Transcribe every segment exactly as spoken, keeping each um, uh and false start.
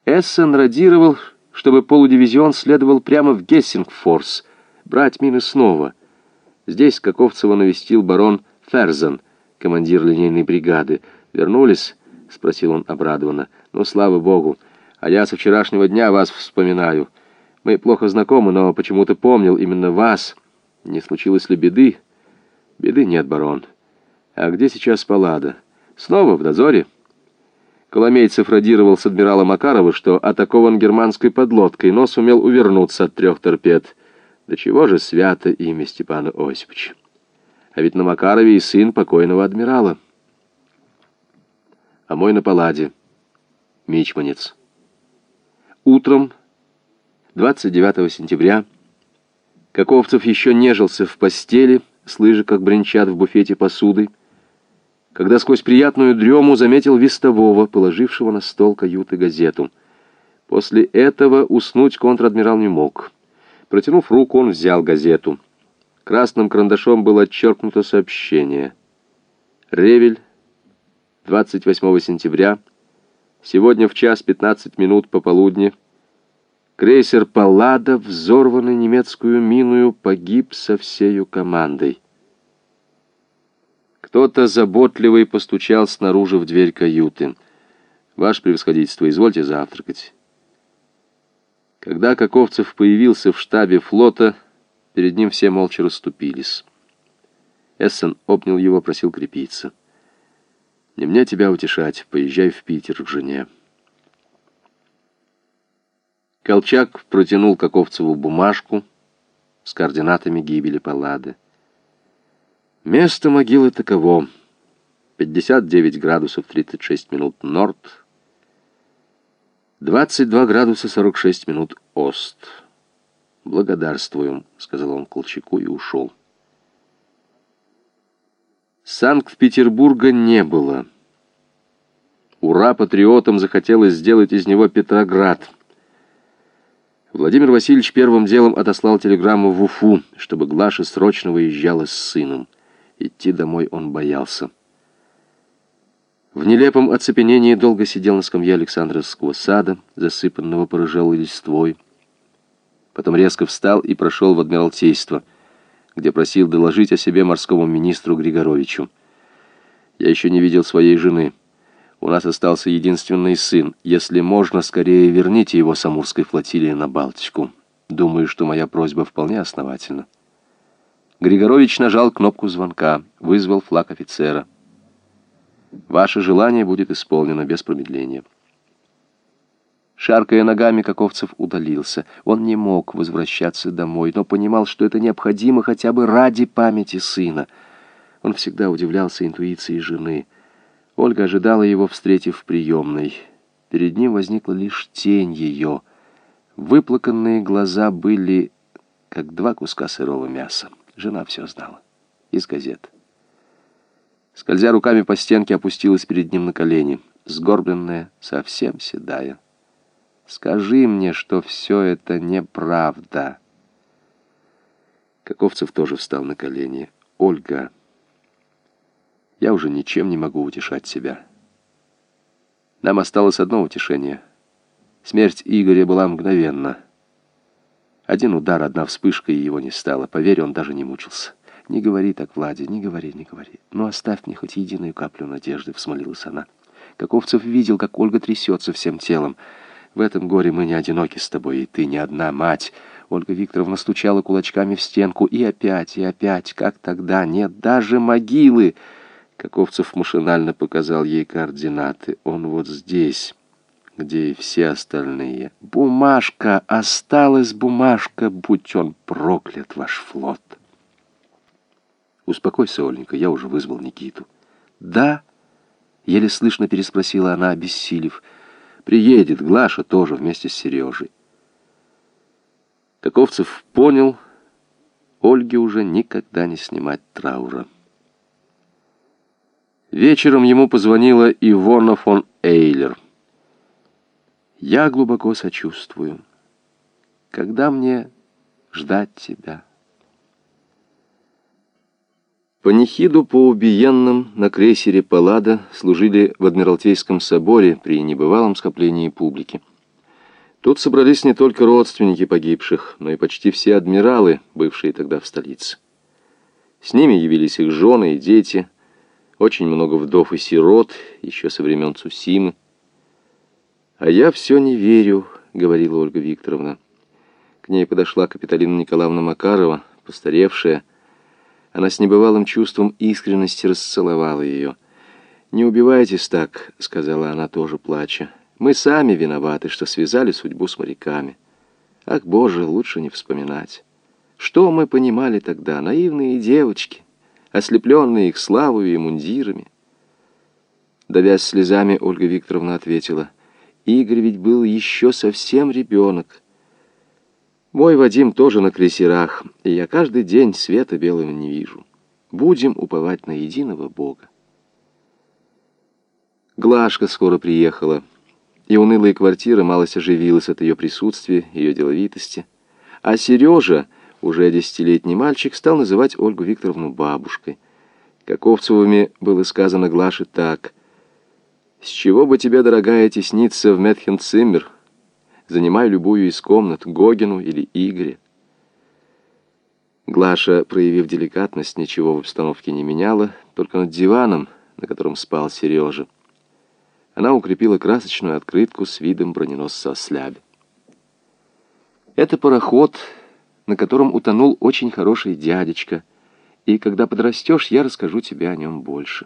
Эссен радировал, чтобы полудивизион следовал прямо в Гессингфорс, брать мины снова. Здесь Каковцева навестил барон Ферзен, командир линейной бригады. «Вернулись?» — спросил он обрадованно. «Ну, слава богу. А я со вчерашнего дня вас вспоминаю. Мы плохо знакомы, но почему-то помнил именно вас. Не случилось ли беды?» «Беды нет, барон. А где сейчас Паллада? Снова в дозоре?» Коломейцев радировал с адмирала Макарова, что атакован германской подлодкой, но сумел увернуться от трех торпед. Да чего же свято имя Степана Осиповича? А ведь на Макарове и сын покойного адмирала. А мой на Палладе. Мичманец. Утром, двадцать девятого сентября, Каковцев еще нежился в постели, слыша, как бренчат в буфете посудой, когда сквозь приятную дрему заметил вестового, положившего на стол каюты газету. После этого уснуть контр-адмирал не мог. Протянув руку, он взял газету. Красным карандашом было отчеркнуто сообщение. «Ревель, двадцать восьмого сентября, сегодня в час пятнадцать минут пополудни, крейсер «Паллада», взорванный немецкую миною, погиб со всею командой». Кто-то заботливый постучал снаружи в дверь каюты. «Ваше превосходительство, извольте завтракать». Когда Каковцев появился в штабе флота, перед ним все молча расступились. Эссен обнял его, просил крепиться. «Не мне тебя утешать, поезжай в Питер к жене». Колчак протянул Каковцеву бумажку с координатами гибели Паллады. Место могилы таково: пятьдесят девять градусов тридцать шесть минут норд, двадцать два градуса сорок шесть минут ост. «Благодарствуем», — сказал он Колчаку и ушел. Санкт-Петербурга не было. Ура-патриотам захотелось сделать из него Петроград. Владимир Васильевич первым делом отослал телеграмму в Уфу, чтобы Глаша срочно выезжала с сыном. Идти домой он боялся. В нелепом оцепенении долго сидел на скамье Александровского сада, засыпанного порыжелой листвой. Потом резко встал и прошел в Адмиралтейство, где просил доложить о себе морскому министру Григоровичу. «Я еще не видел своей жены. У нас остался единственный сын. Если можно, скорее верните его с Амурской флотилии на Балтику. Думаю, что моя просьба вполне основательна». Григорович нажал кнопку звонка, вызвал флаг офицера. «Ваше желание будет исполнено без промедления». Шаркая ногами, Каковцев удалился. Он не мог возвращаться домой, но понимал, что это необходимо хотя бы ради памяти сына. Он всегда удивлялся интуиции жены. Ольга ожидала его, встретив в приемной. Перед ним возникла лишь тень ее. Выплаканные глаза были, как два куска сырого мяса. Жена все знала. Из газет. Скользя руками по стенке, опустилась перед ним на колени. Сгорбленная, совсем седая. «Скажи мне, что все это неправда». Каковцев тоже встал на колени. «Ольга, я уже ничем не могу утешать себя. Нам осталось одно утешение. Смерть Игоря была мгновенна. Один удар, одна вспышка, и его не стало. Поверь, он даже не мучился. Не говори так, Владя, не говори, не говори. Ну, оставь мне хоть единую каплю надежды», — взмолилась она. Каковцев видел, как Ольга трясется всем телом. «В этом горе мы не одиноки с тобой, и ты не одна, мать». Ольга Викторовна стучала кулачками в стенку. И опять, и опять, как тогда, нет даже могилы. Каковцев машинально показал ей координаты. Он вот здесь, где и все остальные. Бумажка, осталась бумажка, будь он проклят, ваш флот. «Успокойся, Оленька, я уже вызвал Никиту». «Да?» — еле слышно переспросила она, обессилев. «Приедет Глаша тоже вместе с Сережей». Каковцев понял, Ольге уже никогда не снимать траура. Вечером ему позвонила Ивона фон Эйлер. «Я глубоко сочувствую. Когда мне ждать тебя?» Панихиду по убиенным на крейсере «Паллада» служили в Адмиралтейском соборе при небывалом скоплении публики. Тут собрались не только родственники погибших, но и почти все адмиралы, бывшие тогда в столице. С ними явились их жены и дети, очень много вдов и сирот, еще со времен Цусимы. «А я все не верю», — говорила Ольга Викторовна. К ней подошла Капитолина Николаевна Макарова, постаревшая. Она с небывалым чувством искренности расцеловала ее. «Не убивайтесь так», — сказала она, тоже плача. «Мы сами виноваты, что связали судьбу с моряками. Ах, Боже, лучше не вспоминать. Что мы понимали тогда, наивные девочки, ослепленные их славою и мундирами?» Давясь слезами, Ольга Викторовна ответила: «Игорь ведь был еще совсем ребенок. Мой Вадим тоже на крейсерах, и я каждый день света белого не вижу. Будем уповать на единого Бога». Глашка скоро приехала, и унылая квартира малость оживилась от ее присутствия, ее деловитости. А Сережа, уже десятилетний мальчик, стал называть Ольгу Викторовну бабушкой. Каковцевыми было сказано Глаше так: «С чего бы тебе, дорогая, тесниться в Метхенциммер? Занимай любую из комнат, Гогину или Игоря». Глаша, проявив деликатность, ничего в обстановке не меняла, только над диваном, на котором спал Сережа, она укрепила красочную открытку с видом броненосца Ослябе. «Это пароход, на котором утонул очень хороший дядечка, и когда подрастешь, я расскажу тебе о нем больше».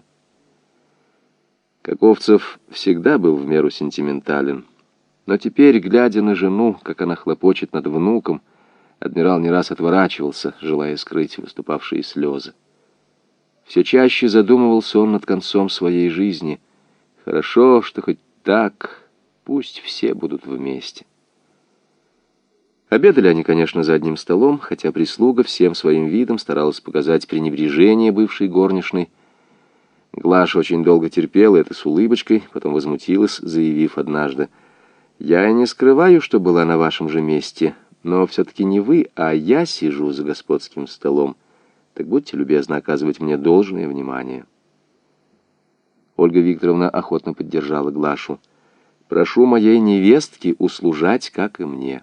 Каковцев всегда был в меру сентиментален, но теперь, глядя на жену, как она хлопочет над внуком, адмирал не раз отворачивался, желая скрыть выступавшие слезы. Все чаще задумывался он над концом своей жизни. Хорошо, что хоть так, пусть все будут вместе. Обедали они, конечно, за одним столом, хотя прислуга всем своим видом старалась показать пренебрежение бывшей горничной. Глаша очень долго терпела это с улыбочкой, потом возмутилась, заявив однажды: «Я и не скрываю, что была на вашем же месте, но все-таки не вы, а я сижу за господским столом. Так будьте любезны оказывать мне должное внимание». Ольга Викторовна охотно поддержала Глашу. «Прошу моей невестки услужать, как и мне».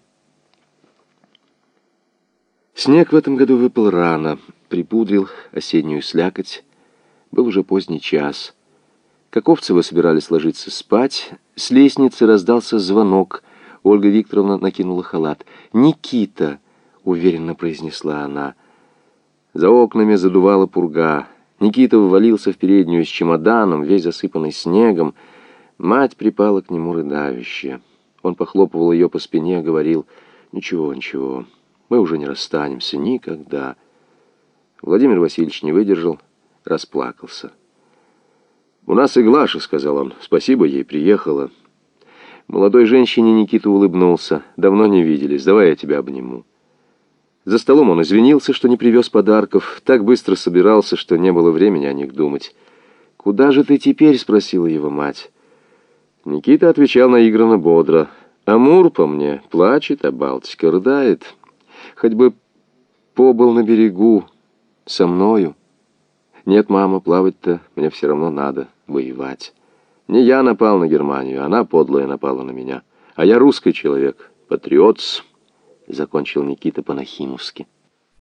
Снег в этом году выпал рано, припудрил осеннюю слякоть. Был уже поздний час. Каковцевы собирались ложиться спать. С лестницы раздался звонок. Ольга Викторовна накинула халат. «Никита!» — уверенно произнесла она. За окнами задувала пурга. Никита ввалился в переднюю с чемоданом, весь засыпанный снегом. Мать припала к нему рыдающая. Он похлопывал ее по спине, говорил: «Ничего, ничего, мы уже не расстанемся никогда». Владимир Васильевич не выдержал, расплакался. «У нас и Глаша», — сказал он, — «спасибо, ей приехала». Молодой женщине Никита улыбнулся. «Давно не виделись, давай я тебя обниму». За столом он извинился, что не привез подарков, так быстро собирался, что не было времени о них думать. «Куда же ты теперь?» — спросила его мать. Никита отвечал наигранно бодро. «Амур по мне плачет, а Балтика рыдает. Хоть бы побыл на берегу со мною. Нет, мама, плавать-то мне все равно надо, воевать. Не я напал на Германию, она подлая напала на меня. А я русский человек, патриот». Закончил Никита по-нахимовски.